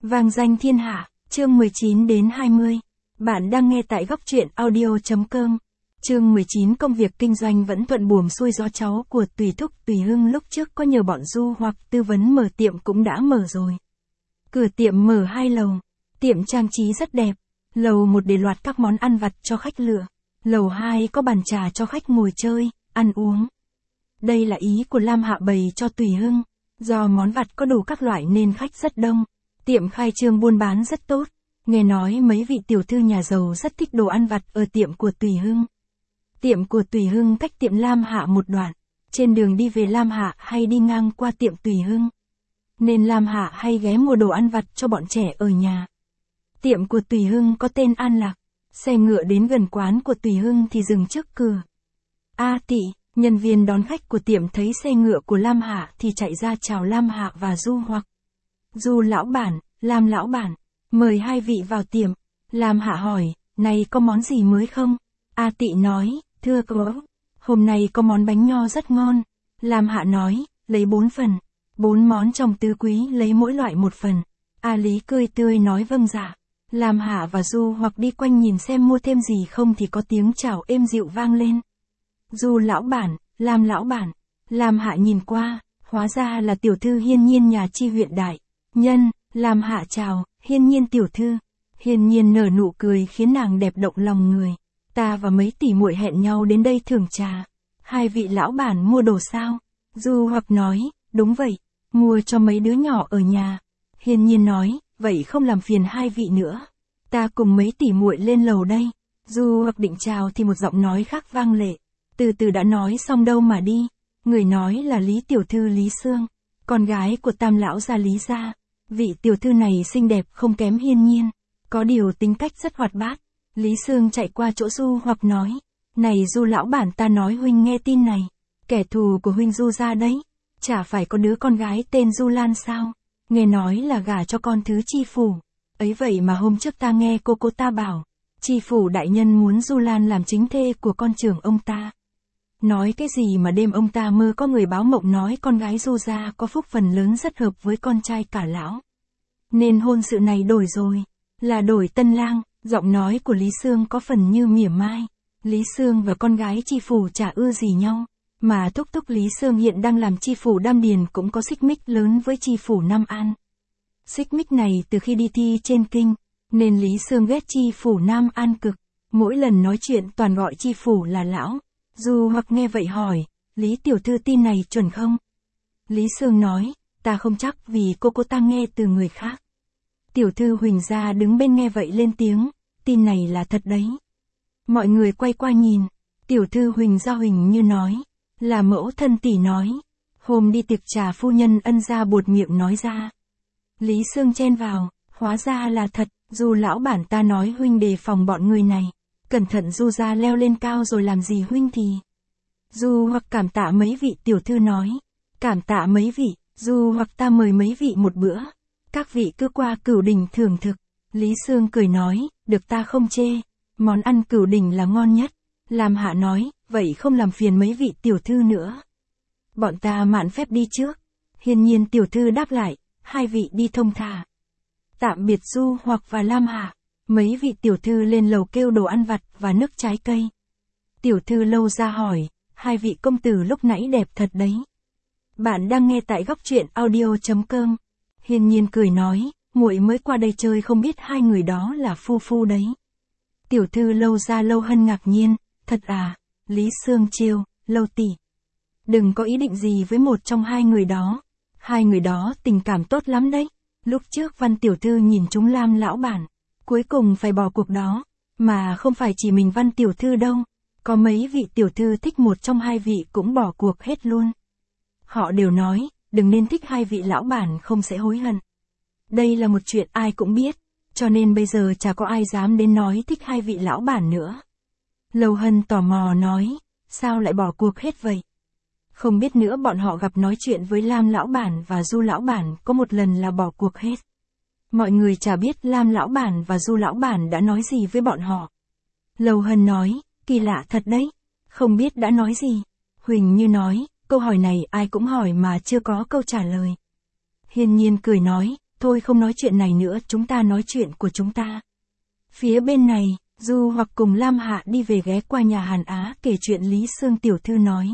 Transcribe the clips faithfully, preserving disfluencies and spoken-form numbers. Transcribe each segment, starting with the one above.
Vang danh thiên hạ, chương mười chín đến hai mươi. Bạn đang nghe tại góc truyện audio.com. Chương mười chín. Công việc kinh doanh vẫn thuận buồm xuôi gió. Cháu của Tùy Thúc Tùy Hưng lúc trước có nhờ bọn Du hoặc tư vấn mở tiệm cũng đã mở rồi. Cửa tiệm mở hai lầu. Tiệm trang trí rất đẹp. Lầu một để loạt các món ăn vặt cho khách lựa. Lầu hai có bàn trà cho khách ngồi chơi, ăn uống. Đây là ý của Lam Hạ bày cho Tùy Hưng. Do món vặt có đủ các loại nên khách rất đông. Tiệm khai trương buôn bán rất tốt. Nghe nói mấy vị tiểu thư nhà giàu rất thích đồ ăn vặt ở tiệm của Tùy Hưng. Tiệm của Tùy Hưng cách tiệm Lam Hạ một đoạn. Trên đường đi về Lam Hạ hay đi ngang qua tiệm Tùy Hưng. Nên Lam Hạ hay ghé mua đồ ăn vặt cho bọn trẻ ở nhà. Tiệm của Tùy Hưng có tên An Lạc. Xe ngựa đến gần quán của Tùy Hưng thì dừng trước cửa. A Tị, nhân viên đón khách của tiệm thấy xe ngựa của Lam Hạ thì chạy ra chào Lam Hạ và Du hoặc. Du lão bản, Lam lão bản, mời hai vị vào tiệm. Lam Hạ hỏi, này có món gì mới không? A Tị nói, thưa có, hôm nay có món bánh nho rất ngon. Lam Hạ nói, lấy bốn phần, bốn món trong tứ quý lấy mỗi loại một phần. A Lý cười tươi nói vâng dạ. Lam Hạ và Du hoặc đi quanh nhìn xem mua thêm gì không thì có tiếng chào êm dịu vang lên. Du lão bản, Lam lão bản. Lam Hạ nhìn qua, hóa ra là tiểu thư Hiên Nhiên nhà Chi huyện Đại Nhân. Lam Hạ chào, Hiên Nhiên tiểu thư. Hiên Nhiên nở nụ cười khiến nàng đẹp động lòng người. Ta và mấy tỷ muội hẹn nhau đến đây thưởng trà. Hai vị lão bản mua đồ sao? Du hoặc nói, đúng vậy, mua cho mấy đứa nhỏ ở nhà. Hiên Nhiên nói, vậy không làm phiền hai vị nữa. Ta cùng mấy tỷ muội lên lầu đây. Du hoặc định chào thì một giọng nói khác vang lệ. Từ từ đã nói xong đâu mà đi. Người nói là Lý tiểu thư Lý Sương, con gái của Tam lão gia Lý gia. Vị tiểu thư này xinh đẹp không kém Hiên Nhiên, có điều tính cách rất hoạt bát. Lý Sương chạy qua chỗ Du hoặc nói, này Du lão bản, ta nói huynh nghe tin này, kẻ thù của huynh Du gia đấy, chả phải có đứa con gái tên Du Lan sao, nghe nói là gả cho con thứ Chi phủ. Ấy vậy mà hôm trước ta nghe cô cô ta bảo, Chi phủ đại nhân muốn Du Lan làm chính thê của con trưởng ông ta. Nói cái gì mà đêm ông ta mơ có người báo mộng nói con gái Du gia có phúc phần lớn rất hợp với con trai cả lão. Nên hôn sự này đổi rồi, là đổi tân lang. Giọng nói của Lý Sương có phần như mỉa mai. Lý Sương và con gái Chi phủ chả ưa gì nhau, mà thúc thúc Lý Sương hiện đang làm Chi phủ Đam Điền cũng có xích mích lớn với Chi phủ Nam An. Xích mích này từ khi đi thi trên kinh, nên Lý Sương ghét Chi phủ Nam An cực. Mỗi lần nói chuyện toàn gọi Chi phủ là lão. Du hoặc nghe vậy hỏi, Lý tiểu thư tin này chuẩn không? Lý Sương nói, ta không chắc vì cô cô ta nghe từ người khác. Tiểu thư Huỳnh gia đứng bên nghe vậy lên tiếng, tin này là thật đấy. Mọi người quay qua nhìn, tiểu thư Huỳnh gia Huỳnh như nói, là mẫu thân tỷ nói. Hôm đi tiệc trà phu nhân ân gia buột miệng nói ra. Lý Sương chen vào, hóa ra là thật. Du lão bản, ta nói huynh đề phòng bọn người này. Cẩn thận Du gia leo lên cao rồi làm gì huynh thì. Du hoặc cảm tạ mấy vị, tiểu thư nói. Cảm tạ mấy vị, Du hoặc ta mời mấy vị một bữa. Các vị cứ qua Cửu Đỉnh thưởng thực. Lý Sương cười nói, được, ta không chê. Món ăn Cửu Đỉnh là ngon nhất. Lam Hạ nói, vậy không làm phiền mấy vị tiểu thư nữa. Bọn ta mạn phép đi trước. Hiên Nhiên tiểu thư đáp lại, hai vị đi thông thả. Tạm biệt Du hoặc và Lam Hạ. Mấy vị tiểu thư lên lầu kêu đồ ăn vặt và nước trái cây. Tiểu thư Lâu ra hỏi, hai vị công tử lúc nãy đẹp thật đấy. Bạn đang nghe tại góc truyện audio.com. Hiên Nhiên cười nói, muội mới qua đây chơi không biết hai người đó là phu phu đấy. Tiểu thư Lâu ra Lâu Hân ngạc nhiên, thật à? Lý Sương trêu, Lâu tỷ, đừng có ý định gì với một trong hai người đó. Hai người đó tình cảm tốt lắm đấy. Lúc trước Văn tiểu thư nhìn chúng Lam lão bản, cuối cùng phải bỏ cuộc đó. Mà không phải chỉ mình Văn tiểu thư đâu, có mấy vị tiểu thư thích một trong hai vị cũng bỏ cuộc hết luôn. Họ đều nói, đừng nên thích hai vị lão bản không sẽ hối hận. Đây là một chuyện ai cũng biết, cho nên bây giờ chả có ai dám đến nói thích hai vị lão bản nữa. Lâu Hân tò mò nói, sao lại bỏ cuộc hết vậy? Không biết nữa, bọn họ gặp nói chuyện với Lam lão bản và Du lão bản có một lần là bỏ cuộc hết. Mọi người chả biết Lam lão bản và Du lão bản đã nói gì với bọn họ. Lâu Hân nói, kỳ lạ thật đấy, không biết đã nói gì. Huỳnh Như nói, câu hỏi này ai cũng hỏi mà chưa có câu trả lời. Hiên Nhiên cười nói, thôi không nói chuyện này nữa, chúng ta nói chuyện của chúng ta. Phía bên này, Du Hoặc cùng Lam Hạ đi về ghé qua nhà Hàn Á kể chuyện Lý Sương tiểu thư nói.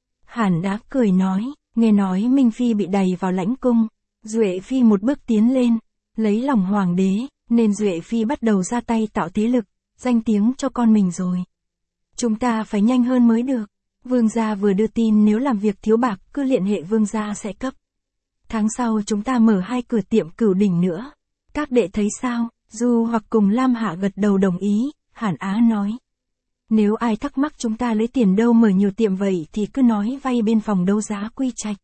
Hàn Á cười nói, nghe nói Minh Phi bị đày vào lãnh cung, Duệ Phi một bước tiến lên, lấy lòng hoàng đế, nên Duệ Phi bắt đầu ra tay tạo thế lực, danh tiếng cho con mình rồi. Chúng ta phải nhanh hơn mới được. Vương gia vừa đưa tin nếu làm việc thiếu bạc cứ liên hệ vương gia sẽ cấp. Tháng sau chúng ta mở hai cửa tiệm Cửu Đỉnh nữa. Các đệ thấy sao? Du Hoặc cùng Lam Hạ gật đầu đồng ý, Hàn Á nói. Nếu ai thắc mắc chúng ta lấy tiền đâu mở nhiều tiệm vậy thì cứ nói vay bên phòng đấu giá Quy Trạch.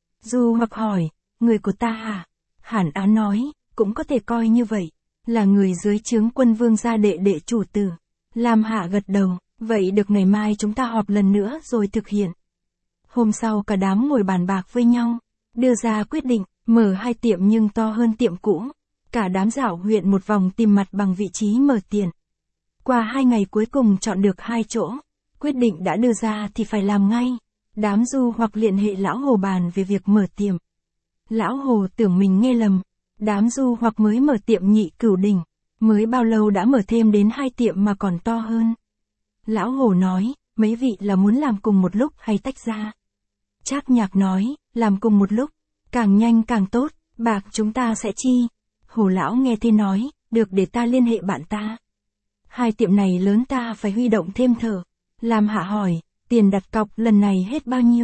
Du Hoặc hỏi, người của ta hả? Hàn Á nói, cũng có thể coi như vậy, là người dưới trướng quân vương gia đệ đệ chủ tử. Lam Hạ gật đầu, vậy được ngày mai chúng ta họp lần nữa rồi thực hiện. Hôm sau cả đám ngồi bàn bạc với nhau, đưa ra quyết định, mở hai tiệm nhưng to hơn tiệm cũ. Cả đám dạo huyện một vòng tìm mặt bằng vị trí mở tiền. Qua hai ngày cuối cùng chọn được hai chỗ, quyết định đã đưa ra thì phải làm ngay. Đám Du Hoặc liên hệ Lão Hồ bàn về việc mở tiệm. Lão Hồ tưởng mình nghe lầm, đám Du Hoặc mới mở tiệm Nhị Cửu Đỉnh, mới bao lâu đã mở thêm đến hai tiệm mà còn to hơn. Lão Hồ nói, mấy vị là muốn làm cùng một lúc hay tách ra? Trác Nhạc nói, làm cùng một lúc, càng nhanh càng tốt, bạc chúng ta sẽ chi. Hồ lão nghe thế nói, được để ta liên hệ bạn ta. Hai tiệm này lớn ta phải huy động thêm thở. Lam Hạ hỏi, tiền đặt cọc lần này hết bao nhiêu?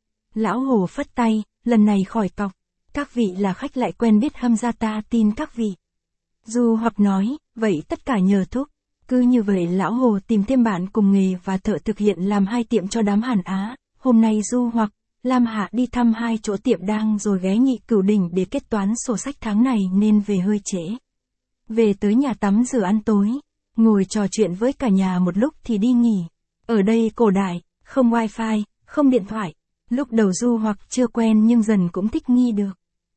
Lão Hồ phất tay, lần này khỏi cọc. Các vị là khách lại quen biết hâm ra ta tin các vị. Du Hoặc nói, vậy tất cả nhờ thúc. Cứ như vậy Lão Hồ tìm thêm bạn cùng nghề và thợ thực hiện làm hai tiệm cho đám Hàn Á. Hôm nay Du Hoặc, Lam Hạ đi thăm hai chỗ tiệm đang rồi ghé Nhị Cửu Đỉnh để kết toán sổ sách tháng này nên về hơi trễ. Về tới nhà tắm rửa ăn tối, ngồi trò chuyện với cả nhà một lúc thì đi nghỉ. Ở đây cổ đại, không wifi, không điện thoại. Lúc đầu Du Hoặc chưa quen nhưng dần cũng thích nghi được.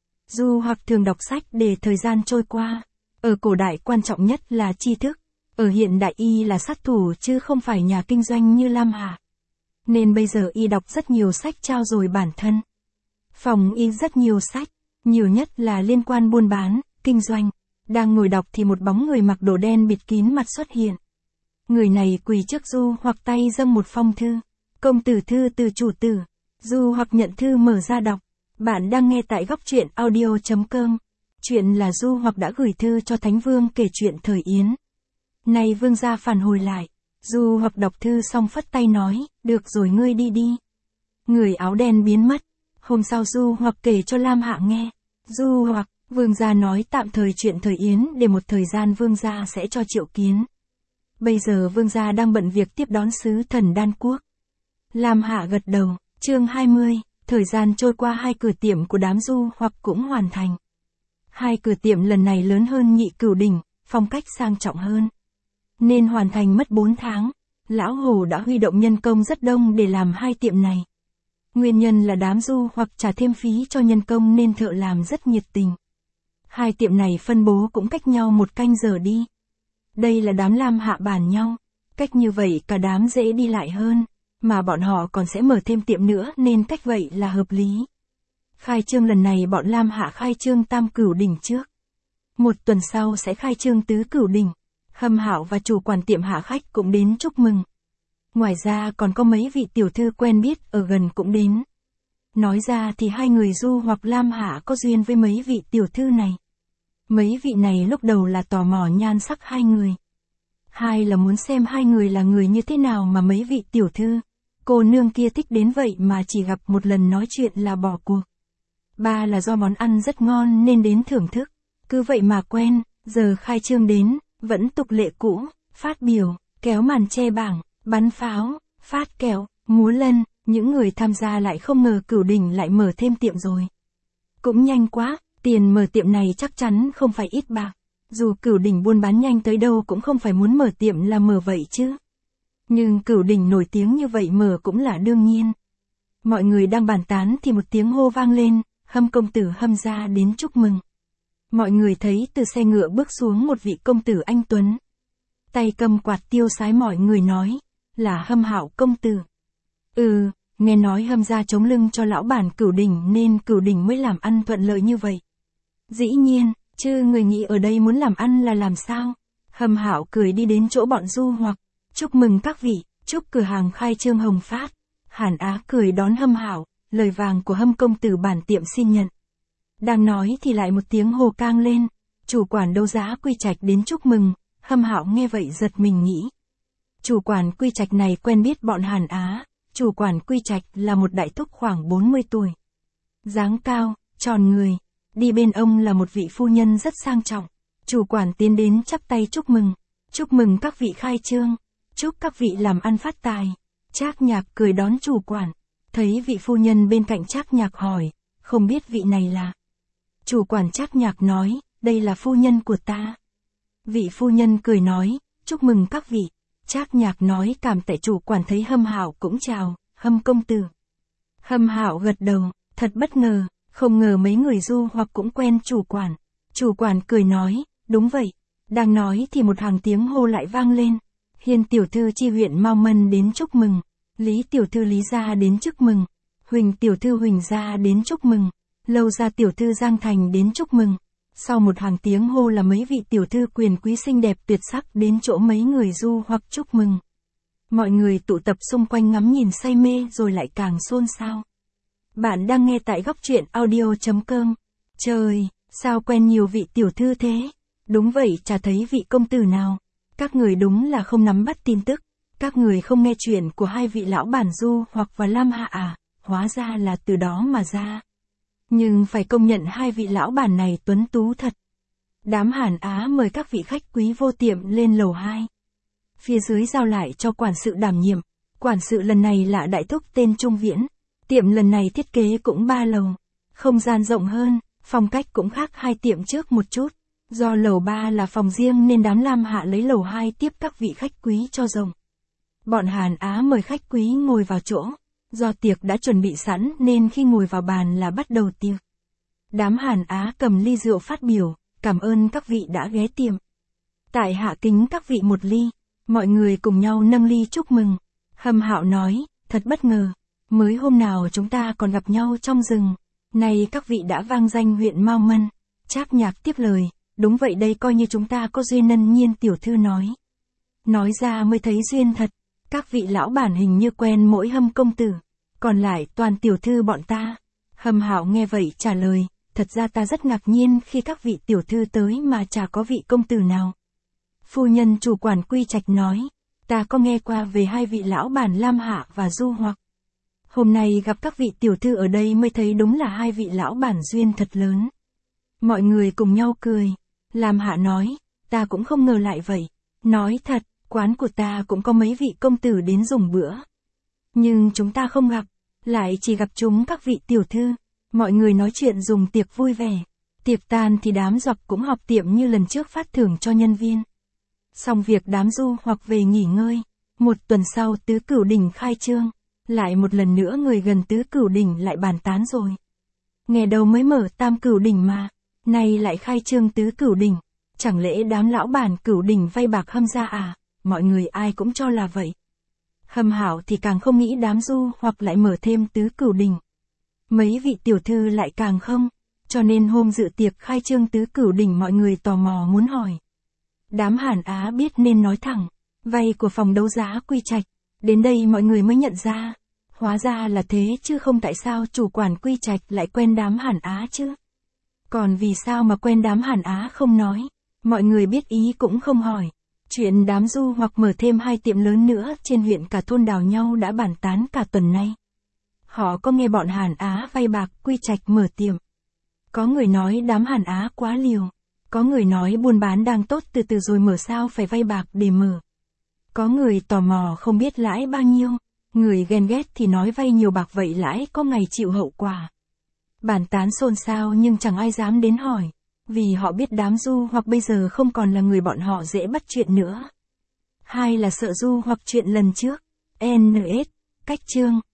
Du Hoặc thường đọc sách để thời gian trôi qua. Ở cổ đại quan trọng nhất là tri thức. Ở hiện đại y là sát thủ chứ không phải nhà kinh doanh như Lam Hạ. Nên bây giờ y đọc rất nhiều sách trao dồi bản thân. Phòng y rất nhiều sách, nhiều nhất là liên quan buôn bán, kinh doanh. Đang ngồi đọc thì một bóng người mặc đồ đen bịt kín mặt xuất hiện. Người này quỳ trước Du Hoặc tay dâng một phong thư. Công tử thư từ chủ tử. Du Hoặc nhận thư mở ra đọc. Bạn đang nghe tại góc truyện audio chấm com. Chuyện là Du Hoặc đã gửi thư cho Thánh Vương kể chuyện thời Yến. Này vương gia phản hồi lại. Du Hoặc đọc thư xong phất tay nói, được rồi ngươi đi đi. Người áo đen biến mất. Hôm sau Du Hoặc kể cho Lam Hạ nghe. Du Hoặc, vương gia nói tạm thời chuyện thời Yến để một thời gian vương gia sẽ cho triệu kiến. Bây giờ vương gia đang bận việc tiếp đón sứ thần Đan Quốc. Lam Hạ gật đầu, chương hai mươi, thời gian trôi qua hai cửa tiệm của đám Du Hoặc cũng hoàn thành. Hai cửa tiệm lần này lớn hơn Nhị Cửu Đỉnh, phong cách sang trọng hơn. Nên hoàn thành mất bốn tháng, Lão Hồ đã huy động nhân công rất đông để làm hai tiệm này. Nguyên nhân là đám Du Hoặc trả thêm phí cho nhân công nên thợ làm rất nhiệt tình. Hai tiệm này phân bố cũng cách nhau một canh giờ đi. Đây là đám Lam Hạ bàn nhau, cách như vậy cả đám dễ đi lại hơn, mà bọn họ còn sẽ mở thêm tiệm nữa nên cách vậy là hợp lý. Khai trương lần này bọn Lam Hạ khai trương Tam Cửu Đỉnh trước. Một tuần sau sẽ khai trương Tứ Cửu Đỉnh. Hâm Hạo và chủ quản tiệm hạ khách cũng đến chúc mừng. Ngoài ra còn có mấy vị tiểu thư quen biết ở gần cũng đến. Nói ra thì hai người Du Hoặc Lam Hạ có duyên với mấy vị tiểu thư này. Mấy vị này lúc đầu là tò mò nhan sắc hai người. Hai là muốn xem hai người là người như thế nào mà mấy vị tiểu thư, cô nương kia thích đến vậy mà chỉ gặp một lần nói chuyện là bỏ cuộc. Ba là do món ăn rất ngon nên đến thưởng thức. Cứ vậy mà quen, giờ khai trương đến. Vẫn tục lệ cũ, phát biểu, kéo màn che bảng, bắn pháo, phát kẹo, múa lân, những người tham gia lại không ngờ Cửu Đỉnh lại mở thêm tiệm rồi. Cũng nhanh quá, tiền mở tiệm này chắc chắn không phải ít bạc. Dù Cửu Đỉnh buôn bán nhanh tới đâu cũng không phải muốn mở tiệm là mở vậy chứ. Nhưng Cửu Đỉnh nổi tiếng như vậy mở cũng là đương nhiên. Mọi người đang bàn tán thì một tiếng hô vang lên, Hâm công tử Hâm gia đến chúc mừng. Mọi người thấy từ xe ngựa bước xuống một vị công tử anh tuấn. Tay cầm quạt tiêu sái mọi người nói, là Hâm Hạo công tử. Ừ, nghe nói Hâm gia chống lưng cho lão bản Cửu Đỉnh nên Cửu Đỉnh mới làm ăn thuận lợi như vậy. Dĩ nhiên, chứ người nghĩ ở đây muốn làm ăn là làm sao? Hâm Hạo cười đi đến chỗ bọn du hoặc. Chúc mừng các vị, chúc cửa hàng khai trương hồng phát. Hàn Á cười đón Hâm Hạo, lời vàng của Hâm công tử bản tiệm xin nhận. Đang nói thì lại một tiếng hô cang lên, chủ quản đấu giá Quy Trạch đến chúc mừng. Hâm Hạo nghe vậy giật mình nghĩ. Chủ quản Quy Trạch này quen biết bọn Hàn Á, chủ quản Quy Trạch là một đại thúc khoảng bốn mươi tuổi. Dáng cao, tròn người, đi bên ông là một vị phu nhân rất sang trọng. Chủ quản tiến đến chắp tay chúc mừng, chúc mừng các vị khai trương, chúc các vị làm ăn phát tài. Trác Nhạc cười đón chủ quản, thấy vị phu nhân bên cạnh Trác Nhạc hỏi, không biết vị này là. Chủ quản Trác Nhạc nói, đây là phu nhân của ta. Vị phu nhân cười nói, chúc mừng các vị. Trác Nhạc nói cảm tạ. Chủ quản thấy Hâm Hạo cũng chào, Hâm công tử. Hâm Hạo gật đầu, thật bất ngờ, không ngờ mấy người du hoặc cũng quen chủ quản. Chủ quản cười nói, đúng vậy. Đang nói thì một hàng tiếng hô lại vang lên. Hiên tiểu thư chi huyện Mao Mân đến chúc mừng. Lý tiểu thư Lý gia đến chúc mừng. Huỳnh tiểu thư Huỳnh gia đến chúc mừng. Lâu gia tiểu thư Giang Thành đến chúc mừng. Sau một hàng tiếng hô là mấy vị tiểu thư quyền quý xinh đẹp tuyệt sắc đến chỗ mấy người du hoặc chúc mừng. Mọi người tụ tập xung quanh ngắm nhìn say mê rồi lại càng xôn xao. Bạn đang nghe tại góc truyện audio chấm com. Trời, sao quen nhiều vị tiểu thư thế? Đúng vậy, chả thấy vị công tử nào. Các người đúng là không nắm bắt tin tức. Các người không nghe chuyện của hai vị lão bản du hoặc và Lam Hạ à, hóa ra là từ đó mà ra. Nhưng phải công nhận hai vị lão bản này tuấn tú thật. Đám Hàn Á mời các vị khách quý vô tiệm lên lầu hai. Phía dưới giao lại cho quản sự đảm nhiệm. Quản sự lần này là đại thúc tên Trung Viễn. Tiệm lần này thiết kế cũng ba lầu. Không gian rộng hơn, phong cách cũng khác hai tiệm trước một chút. Do lầu ba là phòng riêng nên đám Lam Hạ lấy lầu hai tiếp các vị khách quý cho rộng. Bọn Hàn Á mời khách quý ngồi vào chỗ. Do tiệc đã chuẩn bị sẵn nên khi ngồi vào bàn là bắt đầu tiệc. Đám Hàn Á cầm ly rượu phát biểu, cảm ơn các vị đã ghé tiệm. Tại hạ kính các vị một ly, mọi người cùng nhau nâng ly chúc mừng. Hâm Hạo nói, thật bất ngờ, mới hôm nào chúng ta còn gặp nhau trong rừng, nay các vị đã vang danh huyện Mao Mân. Trác Nhạc tiếp lời, đúng vậy đây coi như chúng ta có duyên. Nân Nhiên tiểu thư nói. Nói ra mới thấy duyên thật. Các vị lão bản hình như quen mỗi Hâm công tử, còn lại toàn tiểu thư bọn ta. Hâm Hạo nghe vậy trả lời, thật ra ta rất ngạc nhiên khi các vị tiểu thư tới mà chả có vị công tử nào. Phu nhân chủ quản Quy Trạch nói, ta có nghe qua về hai vị lão bản Lam Hạ và Du Hoặc. Hôm nay gặp các vị tiểu thư ở đây mới thấy đúng là hai vị lão bản duyên thật lớn. Mọi người cùng nhau cười. Lam Hạ nói, ta cũng không ngờ lại vậy. Nói thật, quán của ta cũng có mấy vị công tử đến dùng bữa. Nhưng chúng ta không gặp, lại chỉ gặp chúng các vị tiểu thư. Mọi người nói chuyện dùng tiệc vui vẻ. Tiệc tan thì đám Dọc cũng họp tiệm như lần trước phát thưởng cho nhân viên. Xong việc đám Du hoặc về nghỉ ngơi. Một tuần sau Tứ Cửu Đỉnh khai trương. Lại một lần nữa người gần Tứ Cửu Đỉnh lại bàn tán rồi. Nghe đầu mới mở Tam Cửu Đỉnh mà, nay lại khai trương Tứ Cửu Đỉnh. Chẳng lẽ đám lão bản Cửu Đỉnh vay bạc Hâm ra à? Mọi người ai cũng cho là vậy. Hâm Hạo thì càng không nghĩ đám Du hoặc lại mở thêm Tứ Cửu Đỉnh. Mấy vị tiểu thư lại càng không, cho nên hôm dự tiệc khai trương Tứ Cửu Đỉnh mọi người tò mò muốn hỏi. Đám Hàn Á biết nên nói thẳng, vay của phòng đấu giá Quy Trạch. Đến đây mọi người mới nhận ra, hóa ra là thế chứ không tại sao chủ quản Quy Trạch lại quen đám Hàn Á chứ. Còn vì sao mà quen đám Hàn Á không nói, mọi người biết ý cũng không hỏi. Chuyện đám Du hoặc mở thêm hai tiệm lớn nữa trên huyện cả thôn đào nhau đã bàn tán cả tuần nay. Họ có nghe bọn Hàn Á vay bạc Quy Trạch mở tiệm. Có người nói đám Hàn Á quá liều. Có người nói buôn bán đang tốt từ từ rồi mở sao phải vay bạc để mở. Có người tò mò không biết lãi bao nhiêu. Người ghen ghét thì nói vay nhiều bạc vậy lãi có ngày chịu hậu quả. Bàn tán xôn xao nhưng chẳng ai dám đến hỏi. Vì họ biết đám Du hoặc bây giờ không còn là người bọn họ dễ bắt chuyện nữa. Hai là sợ Du hoặc chuyện lần trước. en ét, cách chương.